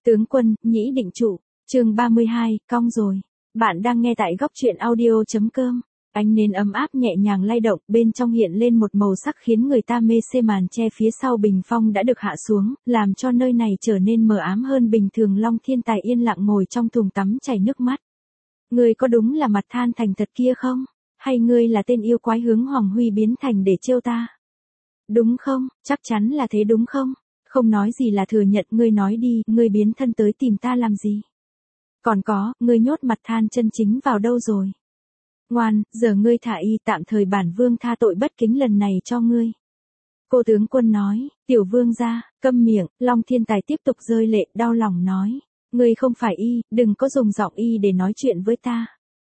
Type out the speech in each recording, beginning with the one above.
Tướng quân, nhĩ định trụ, chương 32, cong rồi. Bạn đang nghe tại góc truyện audio.com. Ánh nến ấm áp nhẹ nhàng lay động, bên trong hiện lên một màu sắc khiến người ta mê say. Màn che phía sau bình phong đã được hạ xuống, làm cho nơi này trở nên mờ ám hơn bình thường. Long Thiên Tài yên lặng ngồi trong thùng tắm chảy nước mắt. Ngươi có đúng là Mặt Than Thành thật kia không? Hay ngươi là tên yêu quái hướng Hoàng Huy biến thành để trêu ta? Đúng không? Chắc chắn là thế đúng không? Không nói gì là thừa nhận, ngươi nói đi, ngươi biến thân tới tìm ta làm gì? Còn có, ngươi nhốt Mặt Than chân chính vào đâu rồi? Ngoan, giờ ngươi thả y, tạm thời bản vương tha tội bất kính lần này cho ngươi. Cô tướng quân nói, tiểu vương gia, câm miệng. Long Thiên Tài tiếp tục rơi lệ, đau lòng nói, ngươi không phải y, đừng có dùng giọng y để nói chuyện với ta.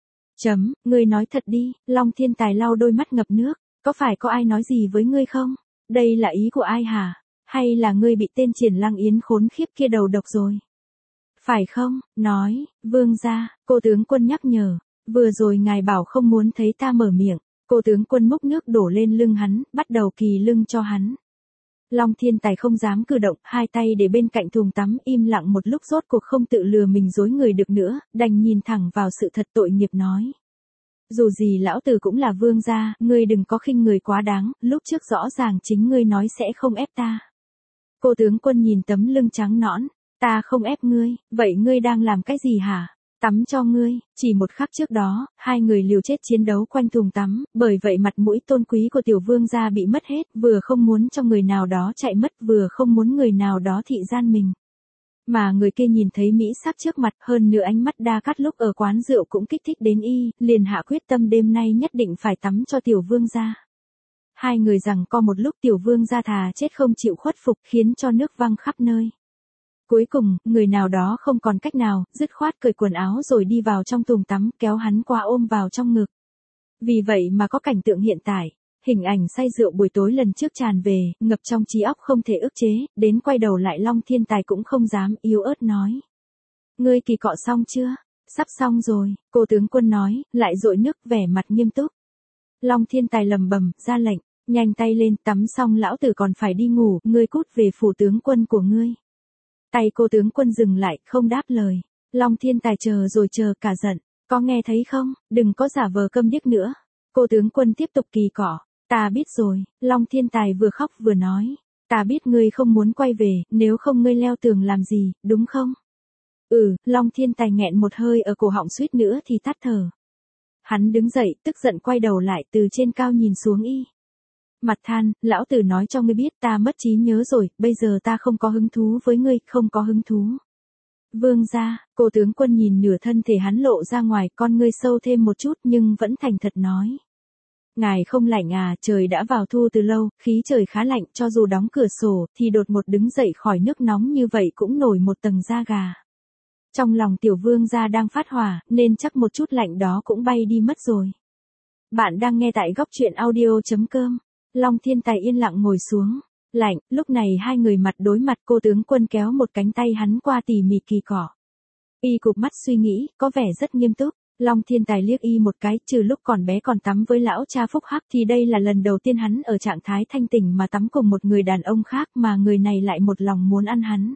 Ngươi nói thật đi. Long Thiên Tài lau đôi mắt ngập nước, có phải có ai nói gì với ngươi không? Đây là ý của ai hả? Hay là ngươi bị tên Triển Lăng Yến khốn khiếp kia đầu độc rồi? Phải không? Nói, vương gia. Cô tướng quân nhắc nhở, vừa rồi ngài bảo không muốn thấy ta mở miệng. Cô tướng quân múc nước đổ lên lưng hắn, bắt đầu kỳ lưng cho hắn. Long Thiên Tài không dám cử động, hai tay để bên cạnh thùng tắm, im lặng một lúc rốt cuộc không tự lừa mình dối người được nữa, đành nhìn thẳng vào sự thật tội nghiệp nói. Dù gì lão tử cũng là vương gia, ngươi đừng có khinh người quá đáng, lúc trước rõ ràng chính ngươi nói sẽ không ép ta. Cô tướng quân nhìn tấm lưng trắng nõn, ta không ép ngươi, vậy ngươi đang làm cái gì hả? Tắm cho ngươi. Chỉ một khắc trước đó, hai người liều chết chiến đấu quanh thùng tắm, bởi vậy mặt mũi tôn quý của tiểu vương gia bị mất hết, vừa không muốn cho người nào đó chạy mất, vừa không muốn người nào đó thị gian mình. Mà người kia nhìn thấy mỹ sắc trước mặt, hơn nữa ánh mắt đa cắt lúc ở quán rượu cũng kích thích đến y, liền hạ quyết tâm đêm nay nhất định phải tắm cho tiểu vương gia. Hai người giằng co một lúc, tiểu vương gia thà chết không chịu khuất phục, khiến cho nước văng khắp nơi. Cuối cùng, người nào đó không còn cách nào, dứt khoát cởi quần áo rồi đi vào trong thùng tắm, kéo hắn qua ôm vào trong ngực. Vì vậy mà có cảnh tượng hiện tại, hình ảnh say rượu buổi tối lần trước tràn về, ngập trong trí óc không thể ức chế, đến quay đầu lại Long Thiên Tài cũng không dám, yếu ớt nói. Ngươi kỳ cọ xong chưa? Sắp xong rồi, cô tướng quân nói, lại dội nước, vẻ mặt nghiêm túc. Long Thiên Tài lầm bầm, ra lệnh, nhanh tay lên, tắm xong lão tử còn phải đi ngủ, ngươi cút về phủ tướng quân của ngươi. Tay cô tướng quân dừng lại, không đáp lời. Long Thiên Tài chờ rồi chờ, cả giận. Có nghe thấy không? Đừng có giả vờ câm điếc nữa. Cô tướng quân tiếp tục kỳ cọ. Ta biết rồi. Long Thiên Tài vừa khóc vừa nói. Ta biết ngươi không muốn quay về, nếu không ngươi leo tường làm gì, đúng không? Long Thiên Tài nghẹn một hơi ở cổ họng suýt nữa thì tắt thở. Hắn đứng dậy, tức giận quay đầu lại, từ trên cao nhìn xuống y. Mặt Than, lão tử nói cho ngươi biết, ta mất trí nhớ rồi, bây giờ ta không có hứng thú với ngươi, không có hứng thú. Vương gia. Cô tướng quân nhìn nửa thân thể hắn lộ ra ngoài, con ngươi sâu thêm một chút nhưng vẫn thành thật nói. Ngài không lạnh à? Trời đã vào thu từ lâu, khí trời khá lạnh, cho dù đóng cửa sổ, thì đột một đứng dậy khỏi nước nóng như vậy cũng nổi một tầng da gà. Trong lòng tiểu vương gia đang phát hỏa, nên chắc một chút lạnh đó cũng bay đi mất rồi. Bạn đang nghe tại góc truyện audio.com. Long Thiên Tài yên lặng ngồi xuống. Lạnh, lúc này hai người mặt đối mặt, cô tướng quân kéo một cánh tay hắn qua tỉ mỉ kỳ cỏ. Y cụp mắt suy nghĩ, có vẻ rất nghiêm túc. Long Thiên Tài liếc y một cái, trừ lúc còn bé còn tắm với lão cha Phúc Hắc thì đây là lần đầu tiên hắn ở trạng thái thanh tỉnh mà tắm cùng một người đàn ông khác, mà người này lại một lòng muốn ăn hắn.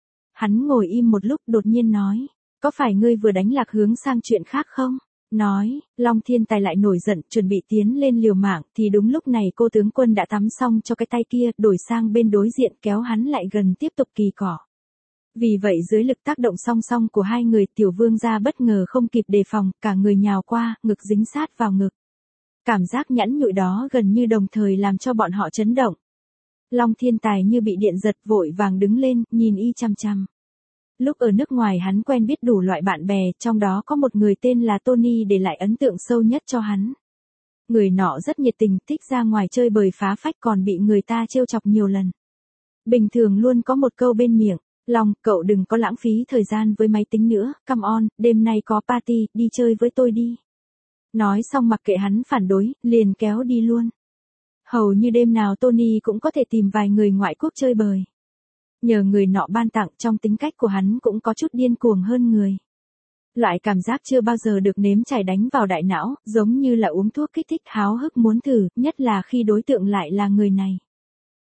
Hắn ngồi im một lúc, đột nhiên nói, có phải ngươi vừa đánh lạc hướng sang chuyện khác không? Nói, Long Thiên Tài lại nổi giận, chuẩn bị tiến lên liều mạng, thì đúng lúc này cô tướng quân đã tắm xong cho cái tay kia, đổi sang bên đối diện, kéo hắn lại gần tiếp tục kỳ cỏ. Vì vậy dưới lực tác động song song của hai người, tiểu vương gia bất ngờ không kịp đề phòng, cả người nhào qua, ngực dính sát vào ngực. Cảm giác nhẵn nhụi đó gần như đồng thời làm cho bọn họ chấn động. Long Thiên Tài như bị điện giật, vội vàng đứng lên, nhìn y chăm chăm. Lúc ở nước ngoài hắn quen biết đủ loại bạn bè, trong đó có một người tên là Tony để lại ấn tượng sâu nhất cho hắn. Người nọ rất nhiệt tình, thích ra ngoài chơi bời phá phách, còn bị người ta trêu chọc nhiều lần. Bình thường luôn có một câu bên miệng, Long, cậu đừng có lãng phí thời gian với máy tính nữa, come on, đêm nay có party, đi chơi với tôi đi. Nói xong mặc kệ hắn phản đối, liền kéo đi luôn. Hầu như đêm nào Tony cũng có thể tìm vài người ngoại quốc chơi bời. Nhờ người nọ ban tặng, trong tính cách của hắn cũng có chút điên cuồng hơn người. Loại cảm giác chưa bao giờ được nếm trải đánh vào đại não, giống như là uống thuốc kích thích, háo hức muốn thử, nhất là khi đối tượng lại là người này.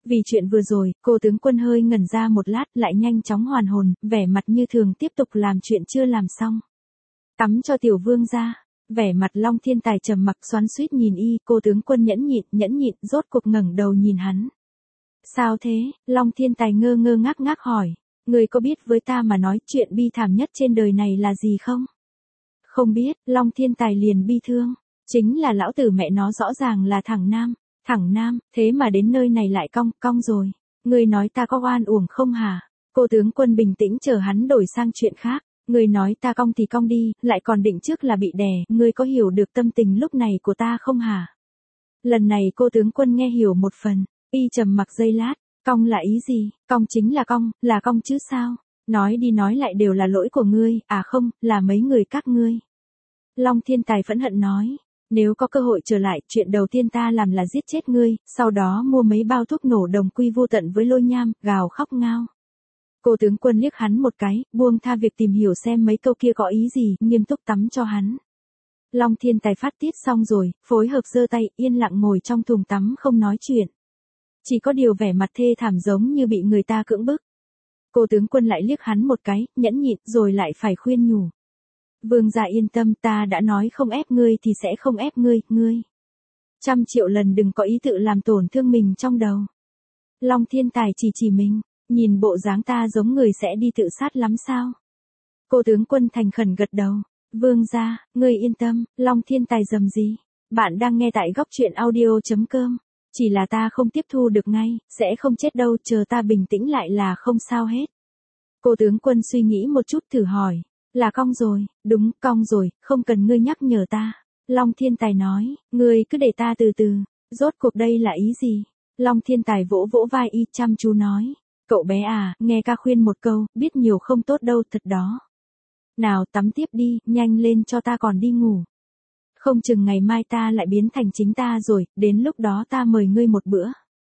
Vì chuyện vừa rồi, cô tướng quân hơi ngẩn ra một lát lại nhanh chóng hoàn hồn, vẻ mặt như thường tiếp tục làm chuyện chưa làm xong. Tắm cho tiểu vương ra. Vẻ mặt Long Thiên Tài trầm mặc xoắn xuýt nhìn y, cô tướng quân nhẫn nhịn, rốt cuộc ngẩng đầu nhìn hắn. Sao thế? Long Thiên Tài ngơ ngơ ngác ngác hỏi. Người có biết với ta mà nói chuyện bi thảm nhất trên đời này là gì không? Không biết, Long Thiên Tài liền bi thương. Chính là lão tử mẹ nó rõ ràng là thẳng nam, thế mà đến nơi này lại cong rồi. Người nói ta có oan uổng không hả? Cô tướng quân bình tĩnh chờ hắn đổi sang chuyện khác. Người nói ta cong thì cong đi, lại còn định trước là bị đè, ngươi có hiểu được tâm tình lúc này của ta không hả? Lần này cô tướng quân nghe hiểu một phần, y trầm mặc giây lát, cong là ý gì? Cong chính là cong chứ sao? Nói đi nói lại đều là lỗi của ngươi, à không, là mấy người các ngươi. Long Thiên Tài phẫn hận nói, nếu có cơ hội trở lại, chuyện đầu tiên ta làm là giết chết ngươi, sau đó mua mấy bao thuốc nổ đồng quy vô tận với Lôi Nham, gào khóc ngao. Cô tướng quân liếc hắn một cái, buông tha việc tìm hiểu xem mấy câu kia có ý gì, nghiêm túc tắm cho hắn. Long Thiên Tài phát tiết xong rồi, phối hợp giơ tay, yên lặng ngồi trong thùng tắm không nói chuyện. Chỉ có điều vẻ mặt thê thảm giống như bị người ta cưỡng bức. Cô tướng quân lại liếc hắn một cái, nhẫn nhịn, rồi lại phải khuyên nhủ. Vương gia yên tâm, ta đã nói không ép ngươi thì sẽ không ép ngươi. 100.000.000 lần đừng có ý tự làm tổn thương mình trong đầu. Long Thiên Tài chỉ mình. Nhìn bộ dáng ta giống người sẽ đi tự sát lắm sao? Cô tướng quân thành khẩn gật đầu. Vương gia, ngươi yên tâm, Long Thiên Tài rầm gì? Bạn đang nghe tại góc truyện audio.com. Chỉ là ta không tiếp thu được ngay, sẽ không chết đâu, chờ ta bình tĩnh lại là không sao hết. Cô tướng quân suy nghĩ một chút thử hỏi. Là cong rồi, đúng, cong rồi, không cần ngươi nhắc nhở ta. Long Thiên Tài nói, ngươi cứ để ta từ từ, rốt cuộc đây là ý gì? Long Thiên Tài vỗ vỗ vai y chăm chú nói. Cậu bé à, nghe ca khuyên một câu, biết nhiều không tốt đâu, thật đó. Nào tắm tiếp đi, nhanh lên cho ta còn đi ngủ. Không chừng ngày mai ta lại biến thành chính ta rồi, đến lúc đó ta mời ngươi một bữa.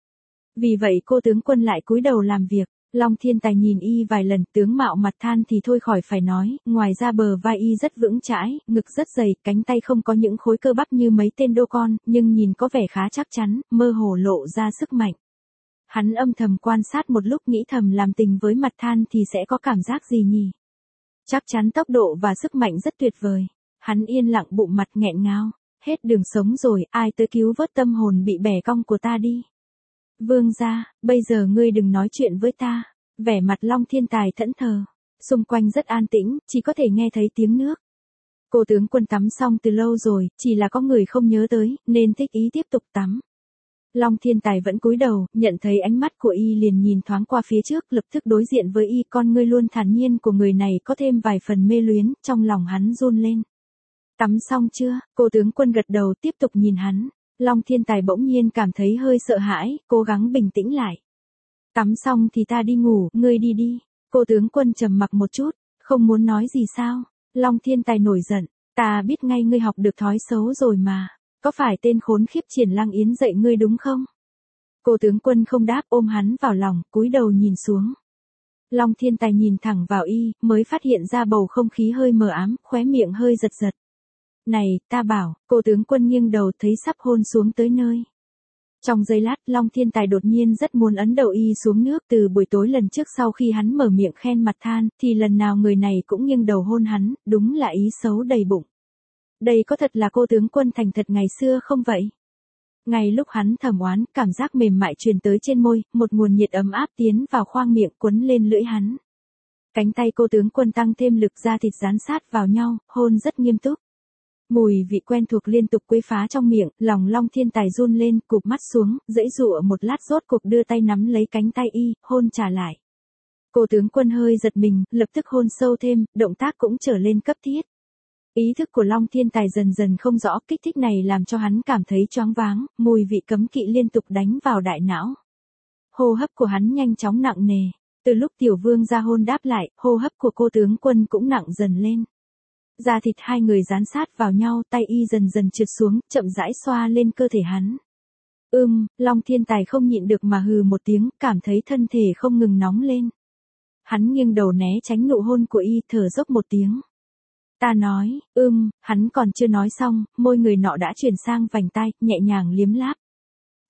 Vì vậy cô tướng quân lại cúi đầu làm việc. Long Thiên Tài nhìn y vài lần, tướng mạo mặt than thì thôi khỏi phải nói, ngoài ra bờ vai y rất vững chãi, ngực rất dày, cánh tay không có những khối cơ bắp như mấy tên đô con, nhưng nhìn có vẻ khá chắc chắn, mơ hồ lộ ra sức mạnh. Hắn âm thầm quan sát một lúc nghĩ thầm làm tình với mặt than thì sẽ có cảm giác gì nhỉ? Chắc chắn tốc độ và sức mạnh rất tuyệt vời. Hắn yên lặng bụng mặt nghẹn ngào. Hết đường sống rồi, ai tới cứu vớt tâm hồn bị bẻ cong của ta đi. Vương gia, bây giờ ngươi đừng nói chuyện với ta. Vẻ mặt Long Thiên Tài thẫn thờ. Xung quanh rất an tĩnh, chỉ có thể nghe thấy tiếng nước. Cô tướng quân tắm xong từ lâu rồi, chỉ là có người không nhớ tới, nên thích ý tiếp tục tắm. Long Thiên Tài vẫn cúi đầu, nhận thấy ánh mắt của y liền nhìn thoáng qua phía trước, lập tức đối diện với y, con ngươi luôn thản nhiên của người này có thêm vài phần mê luyến, trong lòng hắn run lên. Tắm xong chưa? Cô tướng quân gật đầu tiếp tục nhìn hắn. Long Thiên Tài bỗng nhiên cảm thấy hơi sợ hãi, cố gắng bình tĩnh lại. Tắm xong thì ta đi ngủ, ngươi đi đi. Cô tướng quân trầm mặc một chút, không muốn nói gì sao? Long Thiên Tài nổi giận, ta biết ngay ngươi học được thói xấu rồi mà. Có phải tên khốn khiếp Triển Lăng Yến dạy ngươi đúng không? Cô tướng quân không đáp, ôm hắn vào lòng, cúi đầu nhìn xuống. Long Thiên Tài nhìn thẳng vào y, mới phát hiện ra bầu không khí hơi mờ ám, khóe miệng hơi giật giật. Này, ta bảo, cô tướng quân nghiêng đầu thấy sắp hôn xuống tới nơi. Trong giây lát, Long Thiên Tài đột nhiên rất muốn ấn đầu y xuống nước. Từ buổi tối lần trước sau khi hắn mở miệng khen mặt than, thì lần nào người này cũng nghiêng đầu hôn hắn, đúng là ý xấu đầy bụng. Đây có thật là cô tướng quân thành thật ngày xưa không vậy? Ngay lúc hắn thầm oán, cảm giác mềm mại truyền tới trên môi, một nguồn nhiệt ấm áp tiến vào khoang miệng quấn lên lưỡi hắn. Cánh tay cô tướng quân tăng thêm lực, da thịt dán sát vào nhau, hôn rất nghiêm túc. Mùi vị quen thuộc liên tục quấy phá trong miệng, lòng Long Thiên Tài run lên, cụp mắt xuống, giãy giụa một lát rốt cuộc đưa tay nắm lấy cánh tay y, hôn trả lại. Cô tướng quân hơi giật mình, lập tức hôn sâu thêm, động tác cũng trở lên cấp thiết. Ý thức của Long Thiên Tài dần dần không rõ, kích thích này làm cho hắn cảm thấy choáng váng, mùi vị cấm kỵ liên tục đánh vào đại não. Hô hấp của hắn nhanh chóng nặng nề, từ lúc tiểu vương ra hôn đáp lại, hô hấp của cô tướng quân cũng nặng dần lên. Da thịt hai người dán sát vào nhau, tay y dần dần trượt xuống, chậm rãi xoa lên cơ thể hắn. Long Thiên Tài không nhịn được mà hừ một tiếng, cảm thấy thân thể không ngừng nóng lên. Hắn nghiêng đầu né tránh nụ hôn của y, thở dốc một tiếng. Ta nói, hắn còn chưa nói xong, môi người nọ đã chuyển sang vành tai, nhẹ nhàng liếm láp.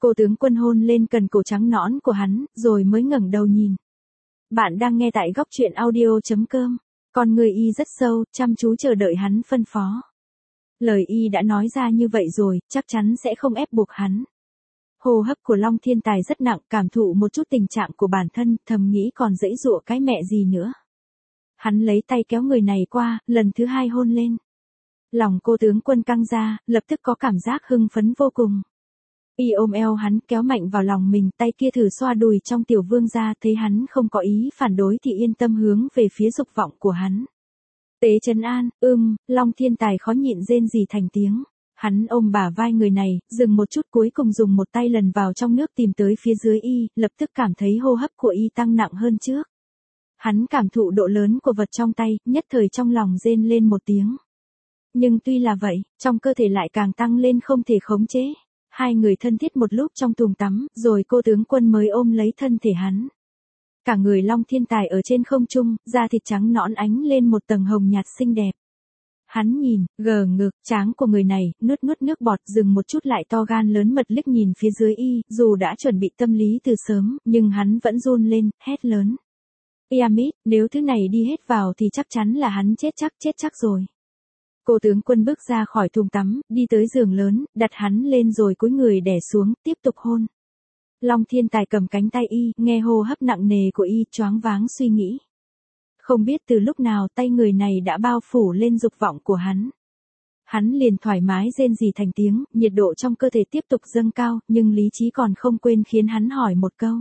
Cô tướng quân hôn lên cần cổ trắng nõn của hắn, rồi mới ngẩng đầu nhìn. Bạn đang nghe tại góc truyện audio.com. Con người y rất sâu, chăm chú chờ đợi hắn phân phó. Lời y đã nói ra như vậy rồi, chắc chắn sẽ không ép buộc hắn. Hô hấp của Long Thiên Tài rất nặng, cảm thụ một chút tình trạng của bản thân, thầm nghĩ còn giãy giụa cái mẹ gì nữa. Hắn lấy tay kéo người này qua, lần thứ hai hôn lên. Lòng cô tướng quân căng ra, lập tức có cảm giác hưng phấn vô cùng. Y ôm eo hắn kéo mạnh vào lòng mình, tay kia thử xoa đùi trong tiểu vương ra, thấy hắn không có ý phản đối thì yên tâm hướng về phía dục vọng của hắn. Tế trấn an, Long Thiên Tài khó nhịn rên rỉ thành tiếng. Hắn ôm bả vai người này, dừng một chút cuối cùng dùng một tay lần vào trong nước tìm tới phía dưới y, lập tức cảm thấy hô hấp của y tăng nặng hơn trước. Hắn cảm thụ độ lớn của vật trong tay, nhất thời trong lòng rên lên một tiếng. Nhưng tuy là vậy, trong cơ thể lại càng tăng lên không thể khống chế. Hai người thân thiết một lúc trong thùng tắm, rồi cô tướng quân mới ôm lấy thân thể hắn. Cả người Long Thiên Tài ở trên không trung, da thịt trắng nõn ánh lên một tầng hồng nhạt xinh đẹp. Hắn nhìn, gờ ngực, tráng của người này, nuốt nước bọt, dừng một chút lại to gan lớn mật liếc nhìn phía dưới y, dù đã chuẩn bị tâm lý từ sớm, nhưng hắn vẫn run lên, hét lớn. Yamit, nếu thứ này đi hết vào thì chắc chắn là hắn chết chắc rồi. Cô tướng quân bước ra khỏi thùng tắm, đi tới giường lớn, đặt hắn lên rồi cúi người đè xuống, tiếp tục hôn. Long Thiên Tài cầm cánh tay y, nghe hô hấp nặng nề của y, choáng váng suy nghĩ. Không biết từ lúc nào tay người này đã bao phủ lên dục vọng của hắn. Hắn liền thoải mái rên rỉ thành tiếng, nhiệt độ trong cơ thể tiếp tục dâng cao, nhưng lý trí còn không quên khiến hắn hỏi một câu.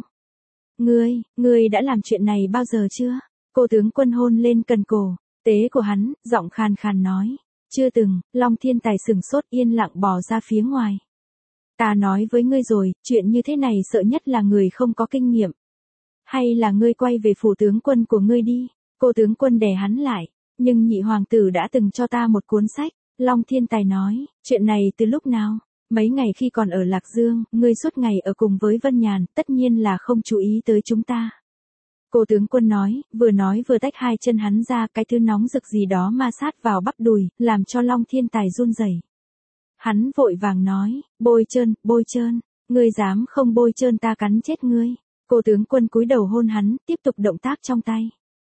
Ngươi đã làm chuyện này bao giờ chưa? Cô tướng quân hôn lên cần cổ, tế của hắn, giọng khàn khàn nói. Chưa từng. Long Thiên Tài sừng sốt yên lặng bò ra phía ngoài. Ta nói với ngươi rồi, chuyện như thế này sợ nhất là người không có kinh nghiệm. Hay là ngươi quay về phủ tướng quân của ngươi đi. Cô tướng quân đè hắn lại. Nhưng nhị hoàng tử đã từng cho ta một cuốn sách. Long Thiên Tài nói, chuyện này từ lúc nào? Mấy ngày khi còn ở Lạc Dương, ngươi suốt ngày ở cùng với Vân Nhàn, tất nhiên là không chú ý tới chúng ta. Cô tướng quân nói vừa tách hai chân hắn ra, cái thứ nóng rực gì đó ma sát vào bắp đùi, làm cho Long Thiên Tài run rẩy. Hắn vội vàng nói, bôi trơn, ngươi dám không bôi trơn ta cắn chết ngươi. Cô tướng quân cúi đầu hôn hắn, tiếp tục động tác trong tay.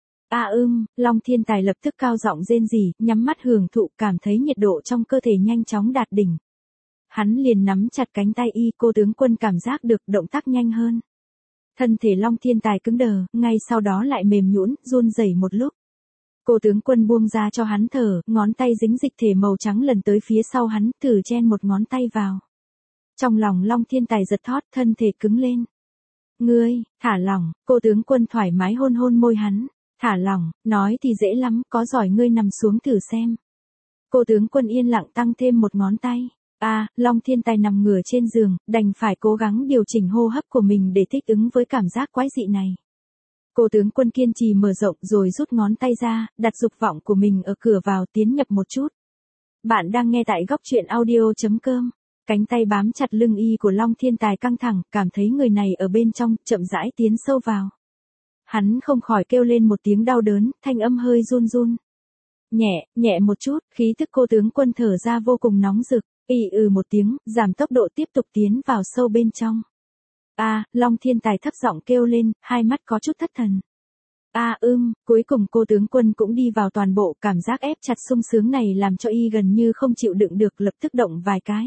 Long Thiên Tài lập tức cao giọng rên rỉ, nhắm mắt hưởng thụ, cảm thấy nhiệt độ trong cơ thể nhanh chóng đạt đỉnh. Hắn liền nắm chặt cánh tay y, cô tướng quân cảm giác được động tác nhanh hơn. Thân thể Long Thiên Tài cứng đờ, ngay sau đó lại mềm nhũn, run rẩy một lúc. Cô tướng quân buông ra cho hắn thở, ngón tay dính dịch thể màu trắng lần tới phía sau hắn, thử chen một ngón tay vào. Trong lòng Long Thiên Tài giật thót, thân thể cứng lên. Ngươi, thả lỏng, cô tướng quân thoải mái hôn môi hắn. Thả lỏng, nói thì dễ lắm, có giỏi ngươi nằm xuống thử xem. Cô tướng quân yên lặng tăng thêm một ngón tay. Long Thiên Tài nằm ngửa trên giường, đành phải cố gắng điều chỉnh hô hấp của mình để thích ứng với cảm giác quái dị này. Cô tướng quân kiên trì mở rộng rồi rút ngón tay ra, đặt dục vọng của mình ở cửa vào, tiến nhập một chút. Bạn đang nghe tại góc truyện audio.com. Cánh tay bám chặt lưng y của Long Thiên Tài căng thẳng, cảm thấy người này ở bên trong, chậm rãi tiến sâu vào. Hắn không khỏi kêu lên một tiếng đau đớn, thanh âm hơi run. Nhẹ một chút, khí tức cô tướng quân thở ra vô cùng nóng rực. Một tiếng, giảm tốc độ tiếp tục tiến vào sâu bên trong. Long Thiên Tài thấp giọng kêu lên, hai mắt có chút thất thần. Cuối cùng cô tướng quân cũng đi vào toàn bộ, cảm giác ép chặt sung sướng này làm cho y gần như không chịu đựng được, lập tức động vài cái.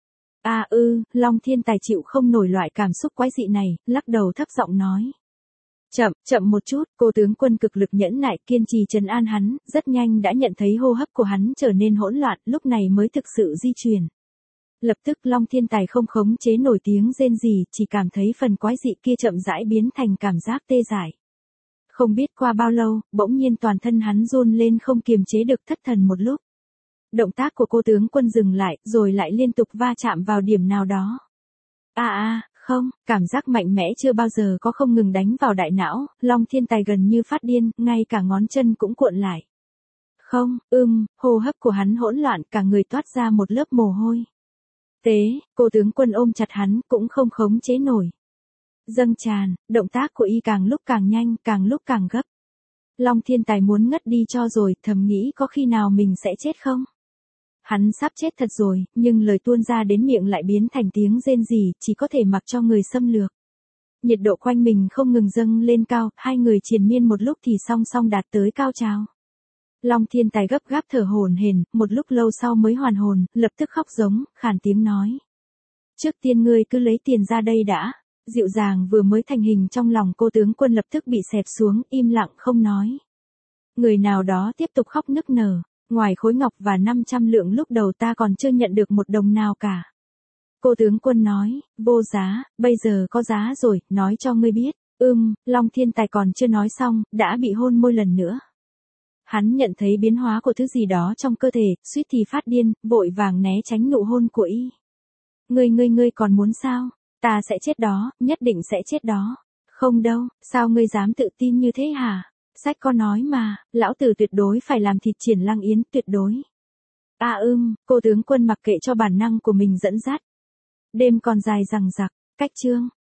Long Thiên Tài chịu không nổi loại cảm xúc quái dị này, lắc đầu thấp giọng nói. Chậm một chút, cô tướng quân cực lực nhẫn nại, kiên trì trấn an hắn, rất nhanh đã nhận thấy hô hấp của hắn trở nên hỗn loạn, lúc này mới thực sự di chuyển. Lập tức Long Thiên Tài không khống chế nổi tiếng rên rỉ, chỉ cảm thấy phần quái dị kia chậm rãi biến thành cảm giác tê dại. Không biết qua bao lâu, bỗng nhiên toàn thân hắn run lên không kiềm chế được, thất thần một lúc. Động tác của cô tướng quân dừng lại, rồi lại liên tục va chạm vào điểm nào đó. Không, cảm giác mạnh mẽ chưa bao giờ có không ngừng đánh vào đại não, Long Thiên Tài gần như phát điên, ngay cả ngón chân cũng cuộn lại. Hô hấp của hắn hỗn loạn, cả người toát ra một lớp mồ hôi. Cô tướng quân ôm chặt hắn, cũng không khống chế nổi. Dâng tràn, động tác của y càng lúc càng nhanh, càng lúc càng gấp. Long Thiên Tài muốn ngất đi cho rồi, thầm nghĩ có khi nào mình sẽ chết không? Hắn sắp chết thật rồi, nhưng lời tuôn ra đến miệng lại biến thành tiếng rên rỉ, chỉ có thể mặc cho người xâm lược. Nhiệt độ quanh mình không ngừng dâng lên cao, hai người triền miên một lúc thì song song đạt tới cao trào. Long Thiên Tài gấp gáp thở hổn hển, một lúc lâu sau mới hoàn hồn, lập tức khóc giống, khàn tiếng nói. Trước tiên ngươi cứ lấy tiền ra đây đã. Dịu dàng vừa mới thành hình trong lòng cô tướng quân lập tức bị xẹp xuống, im lặng không nói. Người nào đó tiếp tục khóc nức nở, ngoài khối ngọc và 500 lượng lúc đầu ta còn chưa nhận được một đồng nào cả. Cô tướng quân nói, vô giá, bây giờ có giá rồi, nói cho ngươi biết. Long Thiên Tài còn chưa nói xong, đã bị hôn môi lần nữa. Hắn nhận thấy biến hóa của thứ gì đó trong cơ thể, suýt thì phát điên, vội vàng né tránh nụ hôn của y. Ngươi còn muốn sao? Ta sẽ chết đó, nhất định sẽ chết đó. Không đâu, sao ngươi dám tự tin như thế hả? Sách có nói mà, lão tử tuyệt đối phải làm thịt Triển Lăng Yến, tuyệt đối. Cô tướng quân mặc kệ cho bản năng của mình dẫn dắt. Đêm còn dài dằng dặc, cách chương.